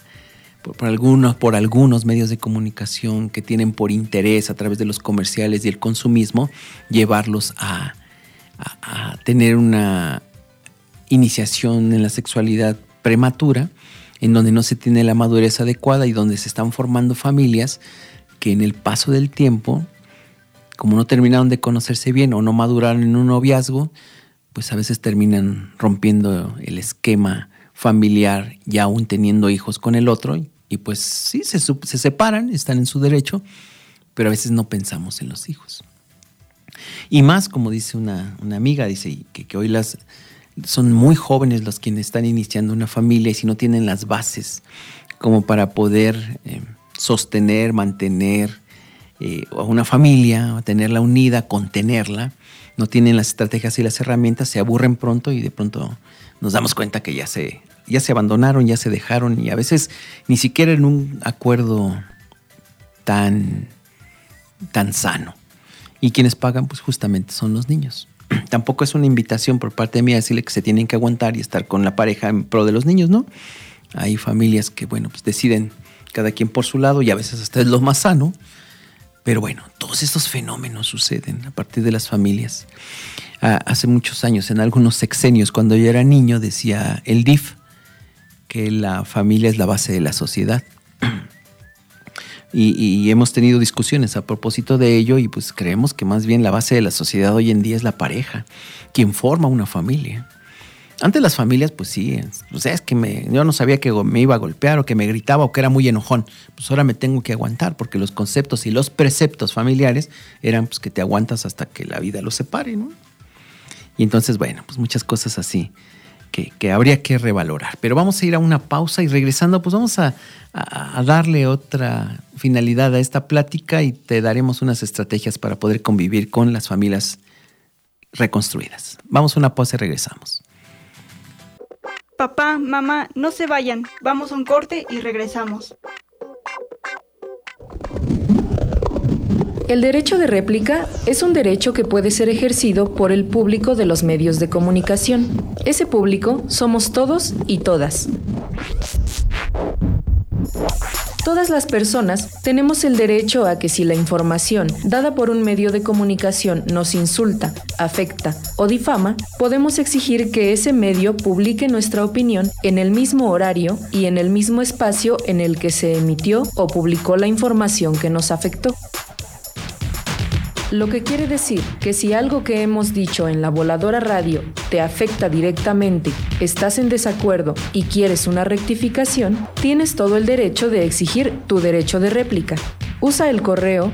algunos medios de comunicación que tienen por interés a través de los comerciales y el consumismo llevarlos a tener una iniciación en la sexualidad prematura, en donde no se tiene la madurez adecuada y donde se están formando familias que en el paso del tiempo, como no terminaron de conocerse bien o no maduraron en un noviazgo, pues a veces terminan rompiendo el esquema familiar ya aún teniendo hijos con el otro y pues sí, se separan, están en su derecho, pero a veces no pensamos en los hijos. Y más, como dice una amiga, dice que hoy son muy jóvenes los quienes están iniciando una familia y si no tienen las bases como para poder sostener, mantener una familia, tenerla unida, contenerla, no tienen las estrategias y las herramientas, se aburren pronto y de pronto nos damos cuenta que ya se abandonaron, ya se dejaron y a veces ni siquiera en un acuerdo tan sano. Y quienes pagan pues justamente son los niños. Tampoco es una invitación por parte mía a decirle que se tienen que aguantar y estar con la pareja en pro de los niños, ¿no? Hay familias que, bueno, pues deciden cada quien por su lado y a veces hasta es lo más sano. Pero bueno, todos estos fenómenos suceden a partir de las familias. Hace muchos años, en algunos sexenios, cuando yo era niño, decía el DIF que la familia es la base de la sociedad. Y hemos tenido discusiones a propósito de ello y pues creemos que más bien la base de la sociedad hoy en día es la pareja, quien forma una familia. Antes las familias, pues sí, o sea, es que yo no sabía que me iba a golpear o que me gritaba o que era muy enojón. Pues ahora me tengo que aguantar porque los conceptos y los preceptos familiares eran pues que te aguantas hasta que la vida los separe, ¿no? Y entonces, bueno, pues muchas cosas así que habría que revalorar. Pero vamos a ir a una pausa y regresando, pues vamos a darle otra finalidad a esta plática y te daremos unas estrategias para poder convivir con las familias reconstruidas. Vamos a una pausa y regresamos. Papá, mamá, no se vayan. Vamos a un corte y regresamos. El derecho de réplica es un derecho que puede ser ejercido por el público de los medios de comunicación. Ese público somos todos y todas. Todas las personas tenemos el derecho a que si la información dada por un medio de comunicación nos insulta, afecta o difama, podemos exigir que ese medio publique nuestra opinión en el mismo horario y en el mismo espacio en el que se emitió o publicó la información que nos afectó. Lo que quiere decir que si algo que hemos dicho en La Voladora Radio te afecta directamente, estás en desacuerdo y quieres una rectificación, tienes todo el derecho de exigir tu derecho de réplica. Usa el correo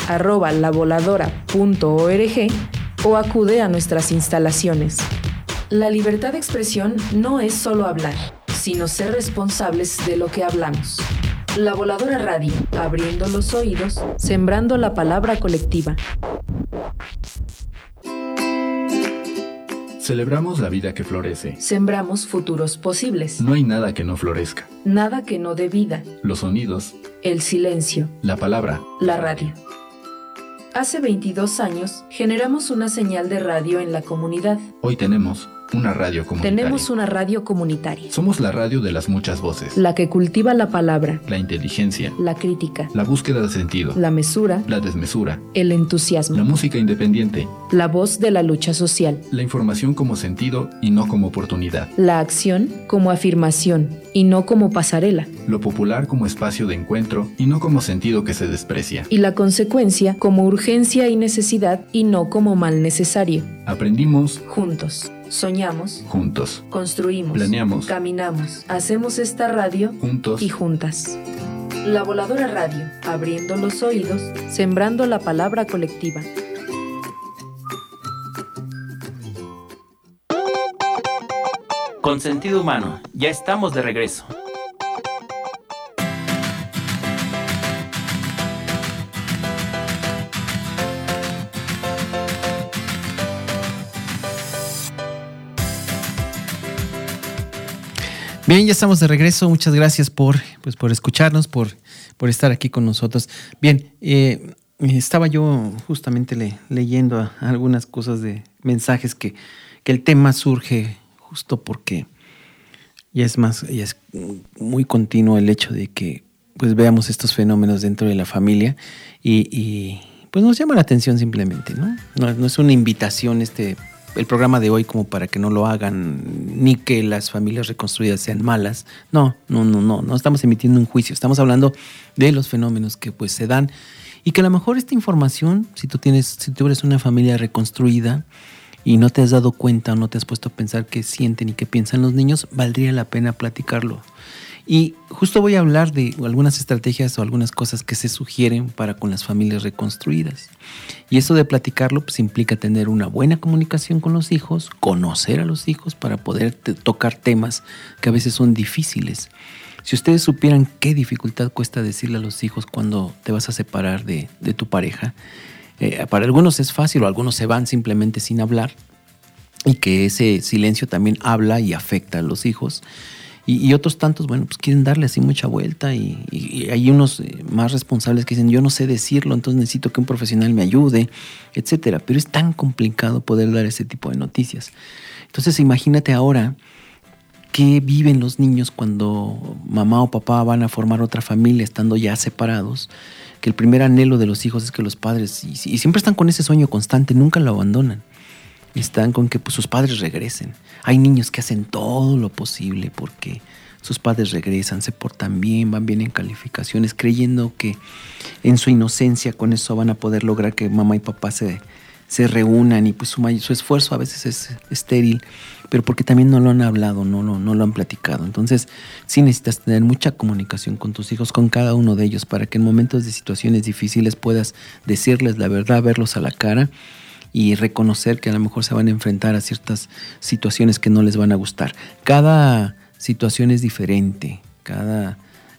comunicación@lavoladora.org o acude a nuestras instalaciones. La libertad de expresión no es solo hablar, sino ser responsables de lo que hablamos. La Voladora Radio, abriendo los oídos, sembrando la palabra colectiva. Celebramos la vida que florece. Sembramos futuros posibles. No hay nada que no florezca. Nada que no dé vida. Los sonidos, El silencio, la palabra, la radio. Hace 22 años generamos una señal de radio en la comunidad. hoy tenemos una radio comunitaria. Tenemos una radio comunitaria. Somos la radio de las muchas voces. La que cultiva la palabra, La inteligencia, la crítica, la búsqueda de sentido, la mesura, la desmesura, el entusiasmo, la música independiente, la voz de la lucha social, la información como sentido y no como oportunidad, la acción como afirmación y no como pasarela, lo popular como espacio de encuentro y no como sentido que se desprecia. y la consecuencia como urgencia y necesidad y no como mal necesario. Aprendimos Juntos, soñamos, juntos, construimos, planeamos, caminamos, hacemos esta radio juntos. y juntas. La Voladora Radio, abriendo los oídos, sembrando la palabra colectiva. Con sentido humano, ya estamos de regreso. Bien, ya estamos de regreso. Muchas gracias por escucharnos, por estar aquí con nosotros. Bien, estaba yo justamente leyendo algunas cosas de mensajes que el tema surge justo porque ya es muy continuo el hecho de que pues veamos estos fenómenos dentro de la familia y pues nos llama la atención simplemente, ¿no? No es una invitación el programa de hoy como para que no lo hagan, ni que las familias reconstruidas sean malas. No estamos emitiendo un juicio, estamos hablando de los fenómenos que pues se dan y que a lo mejor esta información, si tú eres una familia reconstruida y no te has dado cuenta o no te has puesto a pensar qué sienten y qué piensan los niños, valdría la pena platicarlo. Y justo voy a hablar de algunas estrategias o algunas cosas que se sugieren para con las familias reconstruidas. Y eso de platicarlo pues implica tener una buena comunicación con los hijos, conocer a los hijos para poder tocar temas que a veces son difíciles. Si ustedes supieran qué dificultad cuesta decirle a los hijos cuando te vas a separar de tu pareja, para algunos es fácil o algunos se van simplemente sin hablar y que ese silencio también habla y afecta a los hijos. Y otros tantos, bueno, pues quieren darle así mucha vuelta y hay unos más responsables que dicen, yo no sé decirlo, entonces necesito que un profesional me ayude, etcétera. Pero es tan complicado poder dar ese tipo de noticias. Entonces imagínate ahora qué viven los niños cuando mamá o papá van a formar otra familia estando ya separados, que el primer anhelo de los hijos es que los padres, y siempre están con ese sueño constante, nunca lo abandonan. Están con que pues, sus padres regresen. Hay niños que hacen todo lo posible porque sus padres regresan, se portan bien, van bien en calificaciones, creyendo que en su inocencia con eso van a poder lograr que mamá y papá se reúnan y pues su esfuerzo a veces es estéril, pero porque también no lo han hablado, no lo han platicado. Entonces sí necesitas tener mucha comunicación con tus hijos, con cada uno de ellos, para que en momentos de situaciones difíciles puedas decirles la verdad, verlos a la cara y reconocer que a lo mejor se van a enfrentar a ciertas situaciones que no les van a gustar. Cada situación es diferente, cada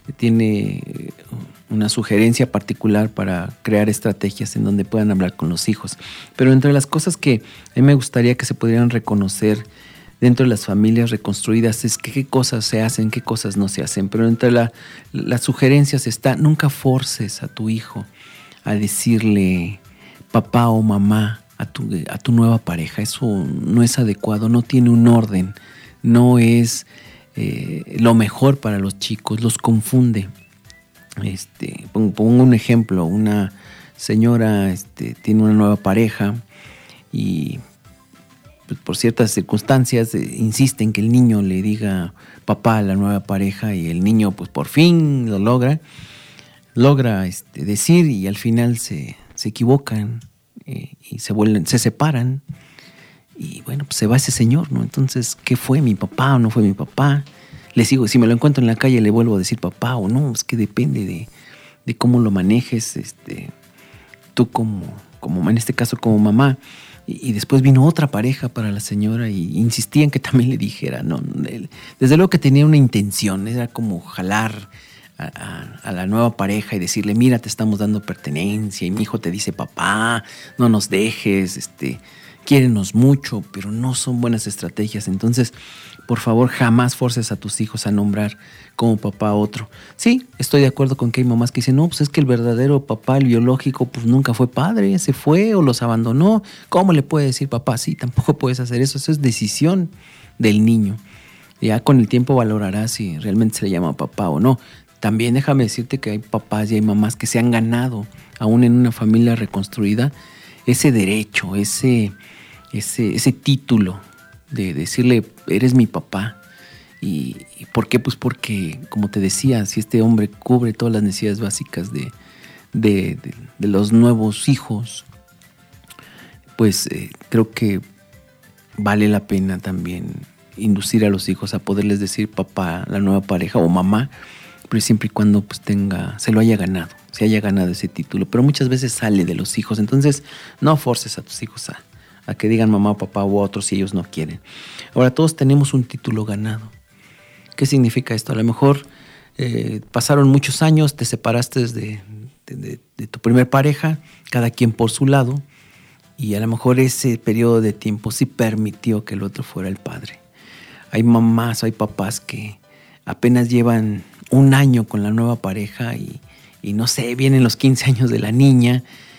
tiene una sugerencia particular para crear estrategias en donde puedan hablar con los hijos. Pero entre las cosas que a mí me gustaría que se pudieran reconocer dentro de las familias reconstruidas es que qué cosas se hacen, qué cosas no se hacen. Pero entre las sugerencias está, nunca forces a tu hijo a decirle papá o mamá a tu nueva pareja. Eso no es adecuado, no tiene un orden, no es lo mejor para los chicos, los confunde. Pongo un ejemplo, una señora tiene una nueva pareja y pues, por ciertas circunstancias insiste en que el niño le diga papá a la nueva pareja y el niño pues por fin lo logra decir y al final se equivocan y se separan y bueno, pues se va ese señor, ¿no? Entonces, ¿qué fue? ¿Mi papá o no fue mi papá? Le sigo, si me lo encuentro en la calle le vuelvo a decir papá o no, es que depende de cómo lo manejes tú como como en este caso como mamá, y después vino otra pareja para la señora y insistía en que también le dijera, no, desde luego que tenía una intención, era como jalar a la nueva pareja y decirle, mira, te estamos dando pertenencia y mi hijo te dice, papá, no nos dejes, quiérenos mucho, pero no son buenas estrategias. Entonces, por favor, jamás forces a tus hijos a nombrar como papá a otro. Sí, estoy de acuerdo con que hay mamás que dicen, no, pues es que el verdadero papá, el biológico, pues nunca fue padre, se fue o los abandonó. ¿Cómo le puede decir papá? Sí, tampoco puedes hacer eso. Eso es decisión del niño. Ya con el tiempo valorarás si realmente se le llama papá o no. También déjame decirte que hay papás y hay mamás que se han ganado, aún en una familia reconstruida, ese derecho, ese título de decirle, eres mi papá. ¿Y por qué? Pues porque, como te decía, si este hombre cubre todas las necesidades básicas de los nuevos hijos, pues creo que vale la pena también inducir a los hijos a poderles decir papá, la nueva pareja, o mamá, pero siempre y cuando pues se lo haya ganado, se haya ganado ese título. Pero muchas veces sale de los hijos, entonces no forces a tus hijos a que digan mamá o papá u otros si ellos no quieren. Ahora, todos tenemos un título ganado. ¿Qué significa esto? A lo mejor pasaron muchos años, te separaste de tu primer pareja, cada quien por su lado, y a lo mejor ese periodo de tiempo sí permitió que el otro fuera el padre. Hay mamás, hay papás que apenas llevan un año con la nueva pareja y no sé, vienen los 15 años de la niña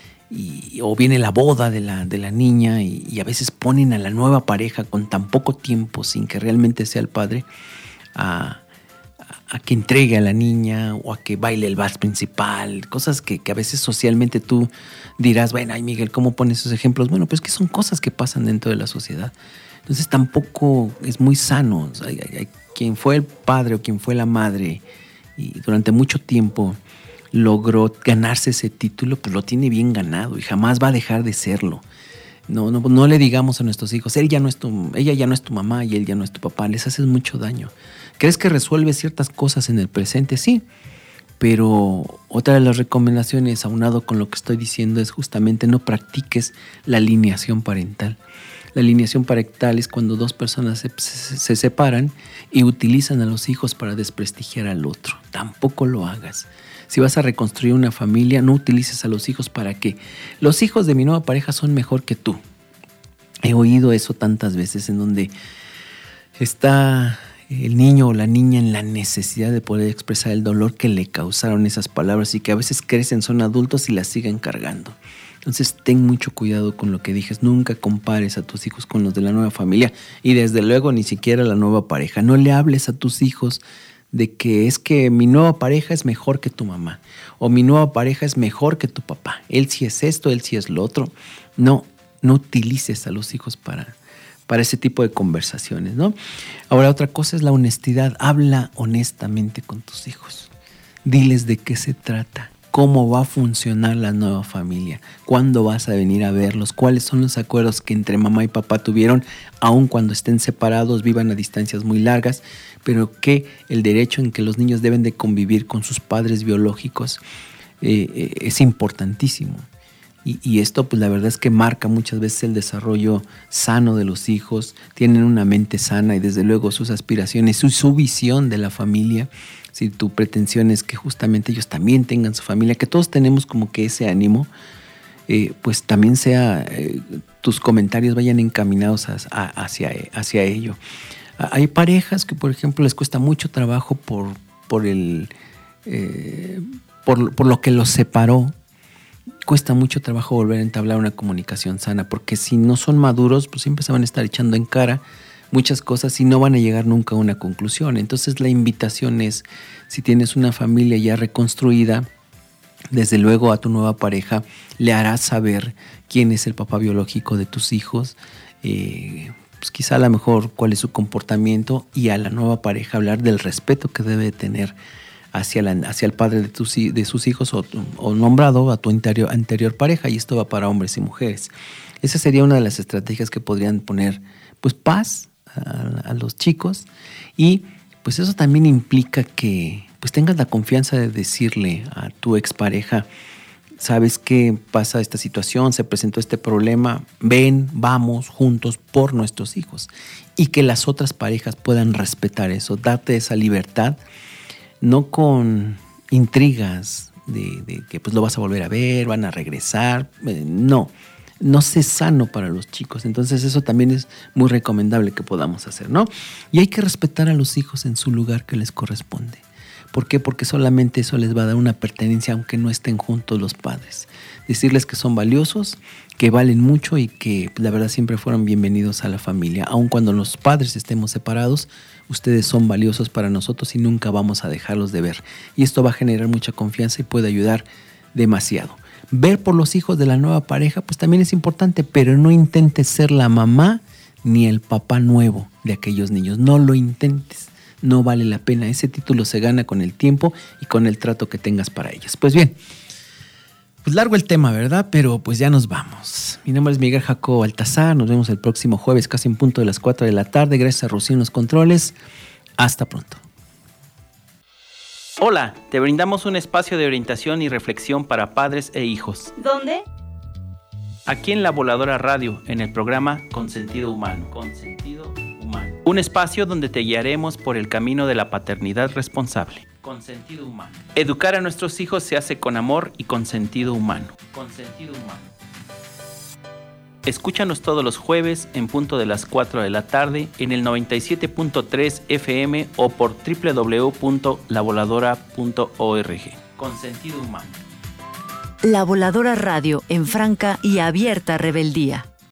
o viene la boda de la niña y a veces ponen a la nueva pareja con tan poco tiempo sin que realmente sea el padre a que entregue a la niña o a que baile el vals principal, cosas que a veces socialmente tú dirás, bueno, ay Miguel, ¿cómo pones esos ejemplos? Bueno, pues que son cosas que pasan dentro de la sociedad. Entonces tampoco es muy sano. O sea, hay quien fue el padre o quien fue la madre y durante mucho tiempo logró ganarse ese título, pues lo tiene bien ganado y jamás va a dejar de serlo. No le digamos a nuestros hijos, ella ya no es tu mamá y él ya no es tu papá, les haces mucho daño. ¿Crees que resuelves ciertas cosas en el presente? Sí, pero otra de las recomendaciones, aunado con lo que estoy diciendo, es justamente no practiques la alineación parental. La alineación parental es cuando dos personas se separan y utilizan a los hijos para desprestigiar al otro. Tampoco lo hagas. Si vas a reconstruir una familia, no utilices a los hijos para que los hijos de mi nueva pareja son mejor que tú. He oído eso tantas veces en donde está el niño o la niña en la necesidad de poder expresar el dolor que le causaron esas palabras y que a veces crecen, son adultos y las siguen cargando. Entonces ten mucho cuidado con lo que dices. Nunca compares a tus hijos con los de la nueva familia y desde luego ni siquiera la nueva pareja. No le hables a tus hijos de que es que mi nueva pareja es mejor que tu mamá o mi nueva pareja es mejor que tu papá. Él sí es esto, él sí es lo otro. No utilices a los hijos para ese tipo de conversaciones, ¿no? Ahora, otra cosa es la honestidad. Habla honestamente con tus hijos. Diles de qué se trata. ¿Cómo va a funcionar la nueva familia? ¿Cuándo vas a venir a verlos? ¿Cuáles son los acuerdos que entre mamá y papá tuvieron, aun cuando estén separados, vivan a distancias muy largas? Pero que el derecho en que los niños deben de convivir con sus padres biológicos es importantísimo. Y esto, pues la verdad es que marca muchas veces el desarrollo sano de los hijos. Tienen una mente sana y desde luego sus aspiraciones, su visión de la familia. Si tu pretensión es que justamente ellos también tengan su familia, que todos tenemos como que ese ánimo, pues también tus comentarios vayan encaminados hacia ello. Hay parejas que, por ejemplo, les cuesta mucho trabajo por lo que los separó. Cuesta mucho trabajo volver a entablar una comunicación sana, porque si no son maduros, pues siempre se van a estar echando en cara muchas cosas y no van a llegar nunca a una conclusión. Entonces la invitación es, si tienes una familia ya reconstruida, desde luego a tu nueva pareja le harás saber quién es el papá biológico de tus hijos, pues quizá a lo mejor cuál es su comportamiento, y a la nueva pareja hablar del respeto que debe tener hacia el padre de sus hijos o nombrado a tu anterior pareja, y esto va para hombres y mujeres. Esa sería una de las estrategias que podrían poner pues paz a los chicos, y pues eso también implica que pues tengas la confianza de decirle a tu expareja ¿sabes qué pasa esta situación? Se presentó este problema. Ven, vamos juntos por nuestros hijos. Y que las otras parejas puedan respetar eso, darte esa libertad, no con intrigas de que pues lo vas a volver a ver, van a regresar. No es sano para los chicos. Entonces eso también es muy recomendable que podamos hacer, ¿no? Y hay que respetar a los hijos en su lugar que les corresponde. ¿Por qué? Porque solamente eso les va a dar una pertenencia aunque no estén juntos los padres. Decirles que son valiosos, que valen mucho y que la verdad siempre fueron bienvenidos a la familia. Aun cuando los padres estemos separados, ustedes son valiosos para nosotros y nunca vamos a dejarlos de ver. Y esto va a generar mucha confianza y puede ayudar demasiado. Ver por los hijos de la nueva pareja pues también es importante, pero no intentes ser la mamá ni el papá nuevo de aquellos niños. No lo intentes. No vale la pena. Ese título se gana con el tiempo y con el trato que tengas para ellos. Pues bien, pues largo el tema, ¿verdad? Pero pues ya nos vamos. Mi nombre es Miguel Jacobo Baltazar. Nos vemos el próximo jueves, casi en punto de las 4 de la tarde. Gracias a Rocío en los controles. Hasta pronto. Hola, te brindamos un espacio de orientación y reflexión para padres e hijos. ¿Dónde? Aquí en La Voladora Radio, en el programa Consentido Humano. Consentido Humano. Un espacio donde te guiaremos por el camino de la paternidad responsable. Consentido Humano. Educar a nuestros hijos se hace con amor y con sentido humano. Consentido Humano. Escúchanos todos los jueves en punto de las 4 de la tarde en el 97.3 FM o por www.lavoladora.org. Consentido Humano. La Voladora Radio en franca y abierta rebeldía.